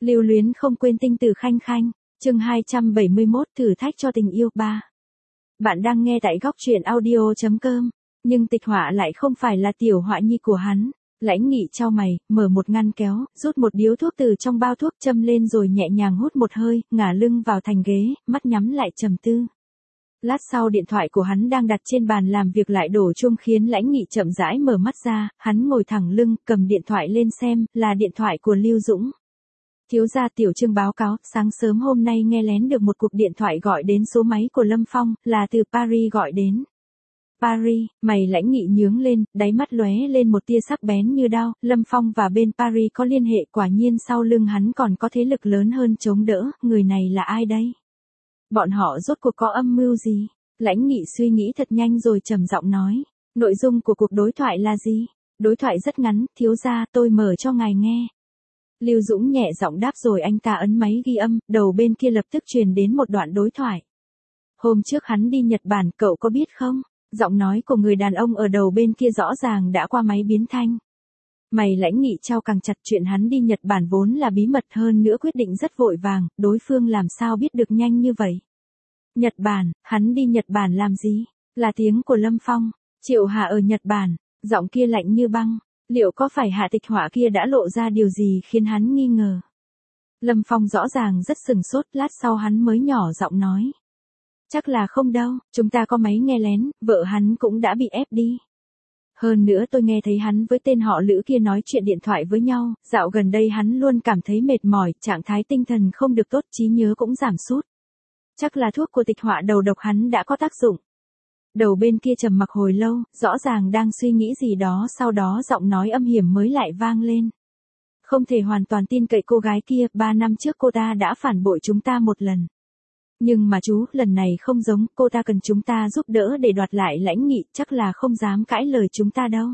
Lưu luyến không quên tinh tử khanh khanh, chương 271 thử thách cho tình yêu 3. Bạn đang nghe tại góc truyện audio.com, nhưng Tịch Họa lại không phải là tiểu họa nhi của hắn. Lãnh Nghị chau mày, mở một ngăn kéo, rút một điếu thuốc từ trong bao thuốc châm lên rồi nhẹ nhàng hút một hơi, ngả lưng vào thành ghế, mắt nhắm lại trầm tư. Lát sau điện thoại của hắn đang đặt trên bàn làm việc lại đổ chuông khiến Lãnh Nghị chậm rãi mở mắt ra, hắn ngồi thẳng lưng, cầm điện thoại lên xem, là điện thoại của Lưu Dũng. Thiếu gia Tiểu Trương báo cáo, sáng sớm hôm nay nghe lén được một cuộc điện thoại gọi đến số máy của Lâm Phong, là từ Paris gọi đến. Paris, mày Lãnh Nghị nhướng lên, đáy mắt lóe lên một tia sắc bén như đao, Lâm Phong và bên Paris có liên hệ, quả nhiên sau lưng hắn còn có thế lực lớn hơn chống đỡ, người này là ai đây? Bọn họ rốt cuộc có âm mưu gì? Lãnh Nghị suy nghĩ thật nhanh rồi trầm giọng nói, nội dung của cuộc đối thoại là gì? Đối thoại rất ngắn, thiếu gia, tôi mở cho ngài nghe. Lưu Dũng nhẹ giọng đáp rồi anh ta ấn máy ghi âm, đầu bên kia lập tức truyền đến một đoạn đối thoại. Hôm trước hắn đi Nhật Bản, cậu có biết không? Giọng nói của người đàn ông ở đầu bên kia rõ ràng đã qua máy biến thanh. Mày Lãnh Nghị trao càng chặt, chuyện hắn đi Nhật Bản vốn là bí mật, hơn nữa quyết định rất vội vàng, đối phương làm sao biết được nhanh như vậy. Nhật Bản, hắn đi Nhật Bản làm gì? Là tiếng của Lâm Phong. Triệu Hà ở Nhật Bản, giọng kia lạnh như băng. Liệu có phải Hạ Tịch Họa kia đã lộ ra điều gì khiến hắn nghi ngờ? Lâm Phong rõ ràng rất sừng sốt, lát sau hắn mới nhỏ giọng nói. Chắc là không đâu, chúng ta có máy nghe lén, vợ hắn cũng đã bị ép đi. Hơn nữa tôi nghe thấy hắn với tên họ Lữ kia nói chuyện điện thoại với nhau, dạo gần đây hắn luôn cảm thấy mệt mỏi, trạng thái tinh thần không được tốt, trí nhớ cũng giảm sút. Chắc là thuốc của Tịch Họa đầu độc hắn đã có tác dụng. Đầu bên kia trầm mặc hồi lâu, rõ ràng đang suy nghĩ gì đó, sau đó giọng nói âm hiểm mới lại vang lên. Không thể hoàn toàn tin cậy cô gái kia, 3 năm trước cô ta đã phản bội chúng ta một lần. Nhưng mà chú, lần này không giống, cô ta cần chúng ta giúp đỡ để đoạt lại Lãnh Nghị, chắc là không dám cãi lời chúng ta đâu.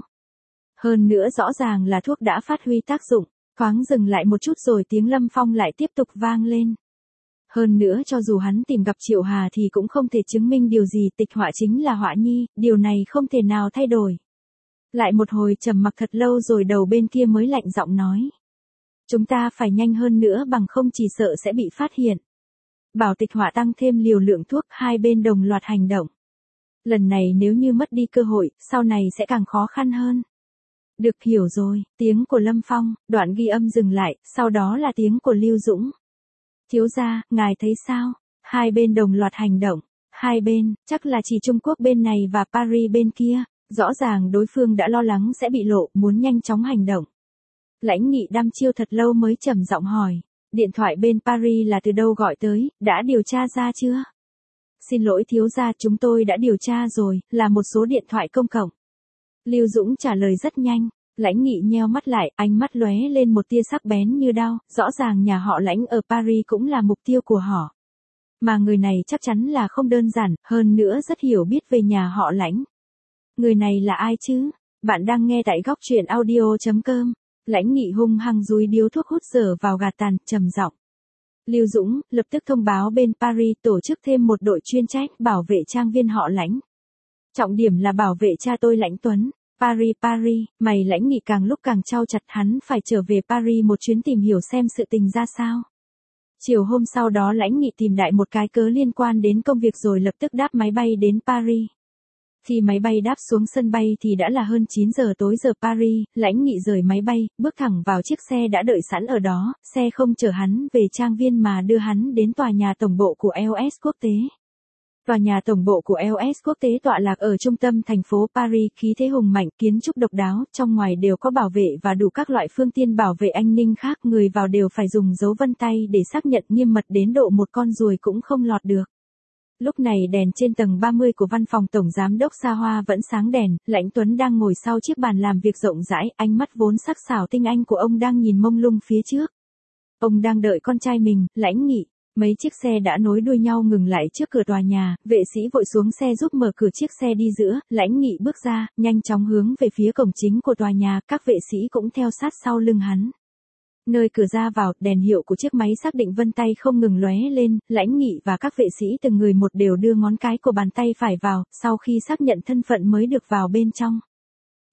Hơn nữa rõ ràng là thuốc đã phát huy tác dụng, thoáng dừng lại một chút rồi tiếng Lâm Phong lại tiếp tục vang lên. Hơn nữa cho dù hắn tìm gặp Triệu Hà thì cũng không thể chứng minh điều gì, Tịch Họa chính là họa nhi, điều này không thể nào thay đổi. Lại một hồi trầm mặc thật lâu rồi đầu bên kia mới lạnh giọng nói. Chúng ta phải nhanh hơn nữa, bằng không chỉ sợ sẽ bị phát hiện. Bảo Tịch Họa tăng thêm liều lượng thuốc, hai bên đồng loạt hành động. Lần này nếu như mất đi cơ hội, sau này sẽ càng khó khăn hơn. Được, hiểu rồi, tiếng của Lâm Phong, đoạn ghi âm dừng lại, sau đó là tiếng của Lưu Dũng. Thiếu gia, ngài thấy sao? Hai bên đồng loạt hành động. Hai bên, chắc là chỉ Trung Quốc bên này và Paris bên kia. Rõ ràng đối phương đã lo lắng sẽ bị lộ, muốn nhanh chóng hành động. Lãnh Nghị đăm chiêu thật lâu mới trầm giọng hỏi. Điện thoại bên Paris là từ đâu gọi tới, đã điều tra ra chưa? Xin lỗi thiếu gia, chúng tôi đã điều tra rồi, là một số điện thoại công cộng. Lưu Dũng trả lời rất nhanh. Lãnh Nghị nheo mắt lại, ánh mắt lóe lên một tia sắc bén như đao, rõ ràng nhà họ Lãnh ở Paris cũng là mục tiêu của họ. Mà người này chắc chắn là không đơn giản, hơn nữa rất hiểu biết về nhà họ Lãnh. Người này là ai chứ? Bạn đang nghe tại góc truyện audio.com. Lãnh Nghị hung hăng dúi điếu thuốc hút dở vào gạt tàn, trầm giọng. Lưu Dũng lập tức thông báo bên Paris tổ chức thêm một đội chuyên trách bảo vệ trang viên họ Lãnh. Trọng điểm là bảo vệ cha tôi Lãnh Tuấn. Paris, mày Lãnh Nghị càng lúc càng trao chặt, hắn phải trở về Paris một chuyến tìm hiểu xem sự tình ra sao. Chiều hôm sau đó Lãnh Nghị tìm đại một cái cớ liên quan đến công việc rồi lập tức đáp máy bay đến Paris. Khi máy bay đáp xuống sân bay thì đã là hơn 9 giờ tối giờ Paris, Lãnh Nghị rời máy bay, bước thẳng vào chiếc xe đã đợi sẵn ở đó, xe không chở hắn về trang viên mà đưa hắn đến tòa nhà tổng bộ của LS Quốc tế. Tòa nhà tổng bộ của LS Quốc tế tọa lạc ở trung tâm thành phố Paris, khí thế hùng mạnh, kiến trúc độc đáo, trong ngoài đều có bảo vệ và đủ các loại phương tiện bảo vệ an ninh khác, người vào đều phải dùng dấu vân tay để xác nhận, nghiêm mật đến độ một con ruồi cũng không lọt được. Lúc này đèn trên tầng 30 của văn phòng tổng giám đốc xa hoa vẫn sáng đèn, Lãnh Tuấn đang ngồi sau chiếc bàn làm việc rộng rãi, ánh mắt vốn sắc sảo tinh anh của ông đang nhìn mông lung phía trước. Ông đang đợi con trai mình, Lãnh Nghị. Mấy chiếc xe đã nối đuôi nhau ngừng lại trước cửa tòa nhà, vệ sĩ vội xuống xe giúp mở cửa chiếc xe đi giữa, Lãnh Nghị bước ra, nhanh chóng hướng về phía cổng chính của tòa nhà, các vệ sĩ cũng theo sát sau lưng hắn. Nơi cửa ra vào, đèn hiệu của chiếc máy xác định vân tay không ngừng lóe lên, Lãnh Nghị và các vệ sĩ từng người một đều đưa ngón cái của bàn tay phải vào, sau khi xác nhận thân phận mới được vào bên trong.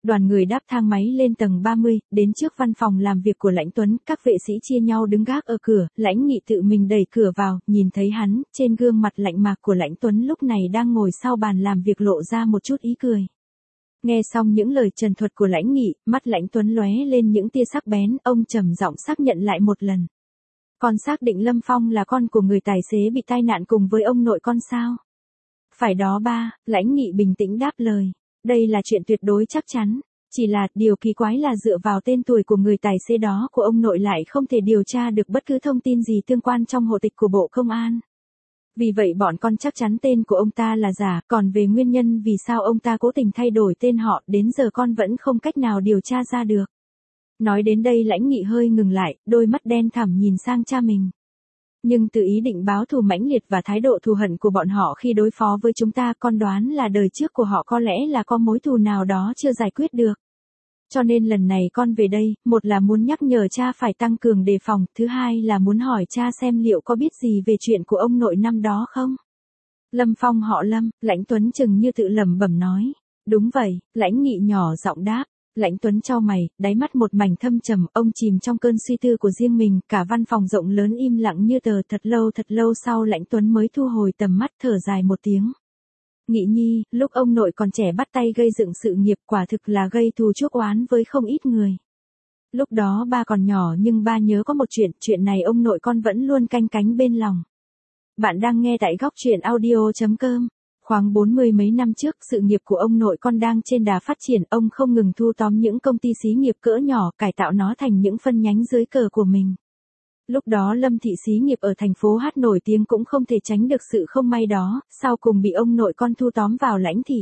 Đoàn người đáp thang máy lên tầng 30, đến trước văn phòng làm việc của Lãnh Tuấn, các vệ sĩ chia nhau đứng gác ở cửa, Lãnh Nghị tự mình đẩy cửa vào, nhìn thấy hắn, trên gương mặt lạnh mạc của Lãnh Tuấn lúc này đang ngồi sau bàn làm việc lộ ra một chút ý cười. Nghe xong những lời trần thuật của Lãnh Nghị, mắt Lãnh Tuấn lóe lên những tia sắc bén, ông trầm giọng xác nhận lại một lần. Con xác định Lâm Phong là con của người tài xế bị tai nạn cùng với ông nội con sao? Phải đó ba, Lãnh Nghị bình tĩnh đáp lời. Đây là chuyện tuyệt đối chắc chắn. Chỉ là, điều kỳ quái là dựa vào tên tuổi của người tài xế đó của ông nội lại không thể điều tra được bất cứ thông tin gì tương quan trong hộ tịch của Bộ Công an. Vì vậy bọn con chắc chắn tên của ông ta là giả, còn về nguyên nhân vì sao ông ta cố tình thay đổi tên họ, đến giờ con vẫn không cách nào điều tra ra được. Nói đến đây Lãnh Nghị hơi ngừng lại, đôi mắt đen thẳm nhìn sang cha mình. Nhưng từ ý định báo thù mãnh liệt và thái độ thù hận của bọn họ khi đối phó với chúng ta, con đoán là đời trước của họ có lẽ là có mối thù nào đó chưa giải quyết được. Cho nên lần này con về đây, một là muốn nhắc nhở cha phải tăng cường đề phòng, thứ hai là muốn hỏi cha xem liệu có biết gì về chuyện của ông nội năm đó không. Lâm Phong họ Lâm, Lãnh Tuấn chừng như tự lẩm bẩm nói. Đúng vậy, Lãnh Nghị nhỏ giọng đáp. Lãnh Tuấn chau mày, đáy mắt một mảnh thâm trầm, ông chìm trong cơn suy tư của riêng mình, cả văn phòng rộng lớn im lặng như tờ. Thật lâu sau Lãnh Tuấn mới thu hồi tầm mắt, thở dài một tiếng. Nghị nhi, lúc ông nội còn trẻ bắt tay gây dựng sự nghiệp, quả thực là gây thù chuốc oán với không ít người. Lúc đó ba còn nhỏ nhưng ba nhớ có một chuyện này ông nội con vẫn luôn canh cánh bên lòng. Bạn đang nghe tại góc truyện audio.com. Khoảng 40 mấy năm trước, sự nghiệp của ông nội con đang trên đà phát triển, ông không ngừng thu tóm những công ty xí nghiệp cỡ nhỏ, cải tạo nó thành những phân nhánh dưới cờ của mình. Lúc đó Lâm thị xí nghiệp ở thành phố Hát nổi tiếng cũng không thể tránh được sự không may đó, sau cùng bị ông nội con thu tóm vào Lãnh thị.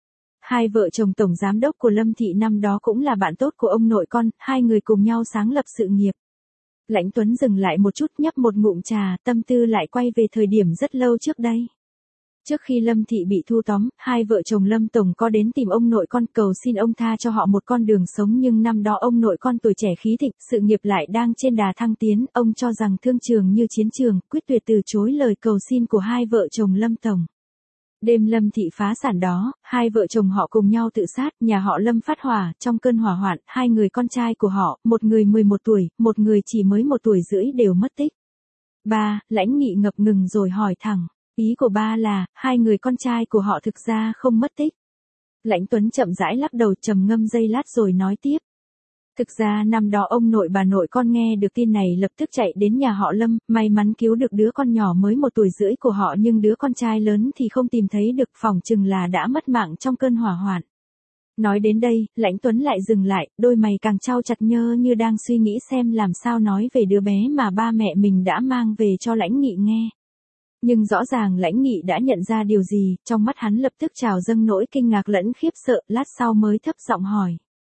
Hai vợ chồng tổng giám đốc của Lâm thị năm đó cũng là bạn tốt của ông nội con, hai người cùng nhau sáng lập sự nghiệp. Lãnh Tuấn dừng lại một chút, nhấp một ngụm trà, tâm tư lại quay về thời điểm rất lâu trước đây. Trước khi Lâm thị bị thu tóm, hai vợ chồng Lâm tổng có đến tìm ông nội con cầu xin ông tha cho họ một con đường sống, nhưng năm đó ông nội con tuổi trẻ khí thịnh, sự nghiệp lại đang trên đà thăng tiến, ông cho rằng thương trường như chiến trường, quyết tuyệt từ chối lời cầu xin của hai vợ chồng Lâm tổng. Đêm Lâm thị phá sản đó, hai vợ chồng họ cùng nhau tự sát, nhà họ Lâm phát hỏa, trong cơn hỏa hoạn, hai người con trai của họ, một người 11 tuổi, một người chỉ mới 1 tuổi rưỡi đều mất tích. Ba, Lãnh Nghị ngập ngừng rồi hỏi thẳng. Ý của ba là, hai người con trai của họ thực ra không mất tích. Lãnh Tuấn chậm rãi lắc đầu, trầm ngâm giây lát rồi nói tiếp. Thực ra năm đó ông nội bà nội con nghe được tin này lập tức chạy đến nhà họ Lâm, may mắn cứu được đứa con nhỏ mới 1 tuổi rưỡi của họ, nhưng đứa con trai lớn thì không tìm thấy được, phỏng chừng là đã mất mạng trong cơn hỏa hoạn. Nói đến đây, Lãnh Tuấn lại dừng lại, đôi mày càng chau chặt như đang suy nghĩ xem làm sao nói về đứa bé mà ba mẹ mình đã mang về cho Lãnh Nghị nghe. Nhưng rõ ràng Lãnh Nghị đã nhận ra điều gì, trong mắt hắn lập tức trào dâng nỗi kinh ngạc lẫn khiếp sợ, lát sau mới thấp giọng hỏi.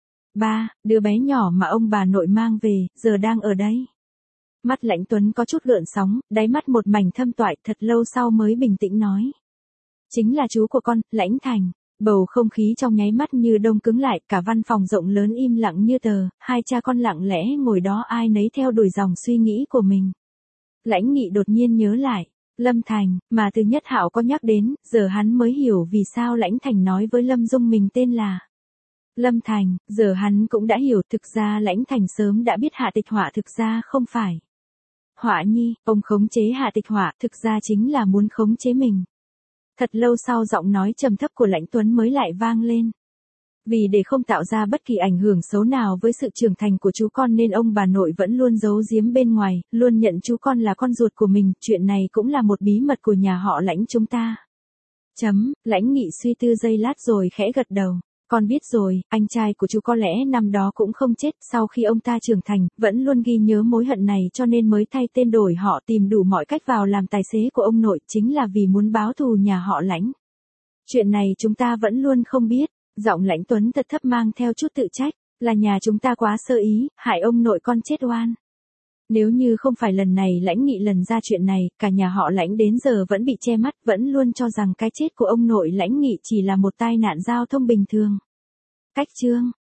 Ba, đứa bé nhỏ mà ông bà nội mang về, giờ đang ở đây. Mắt Lãnh Tuấn có chút gợn sóng, đáy mắt một mảnh thâm toại, thật lâu sau mới bình tĩnh nói. Chính là chú của con, Lãnh Thành. Bầu không khí trong nháy mắt như đông cứng lại, cả văn phòng rộng lớn im lặng như tờ, hai cha con lặng lẽ ngồi đó ai nấy theo đuổi dòng suy nghĩ của mình. Lãnh Nghị đột nhiên nhớ lại. Lâm Thành, mà từ Nhất Hạo có nhắc đến, giờ hắn mới hiểu vì sao Lãnh Thành nói với Lâm Dung mình tên là Lâm Thành, giờ hắn cũng đã hiểu, thực ra Lãnh Thành sớm đã biết Hạ Tịch Họa thực ra không phải Họa Nhi, ông khống chế Hạ Tịch Họa, thực ra chính là muốn khống chế mình. Thật lâu sau giọng nói trầm thấp của Lãnh Tuấn mới lại vang lên. Vì để không tạo ra bất kỳ ảnh hưởng xấu nào với sự trưởng thành của chú con nên ông bà nội vẫn luôn giấu giếm bên ngoài, luôn nhận chú con là con ruột của mình, chuyện này cũng là một bí mật của nhà họ Lãnh chúng ta. Lãnh Nghị suy tư giây lát rồi khẽ gật đầu. Con biết rồi, anh trai của chú có lẽ năm đó cũng không chết, sau khi ông ta trưởng thành, vẫn luôn ghi nhớ mối hận này cho nên mới thay tên đổi họ, tìm đủ mọi cách vào làm tài xế của ông nội, chính là vì muốn báo thù nhà họ Lãnh. Chuyện này chúng ta vẫn luôn không biết. Giọng Lãnh Tuấn thật thấp mang theo chút tự trách, là nhà chúng ta quá sơ ý, hại ông nội con chết oan. Nếu như không phải lần này Lãnh Nghị lần ra chuyện này, cả nhà họ Lãnh đến giờ vẫn bị che mắt, vẫn luôn cho rằng cái chết của ông nội Lãnh Nghị chỉ là một tai nạn giao thông bình thường. Cách chương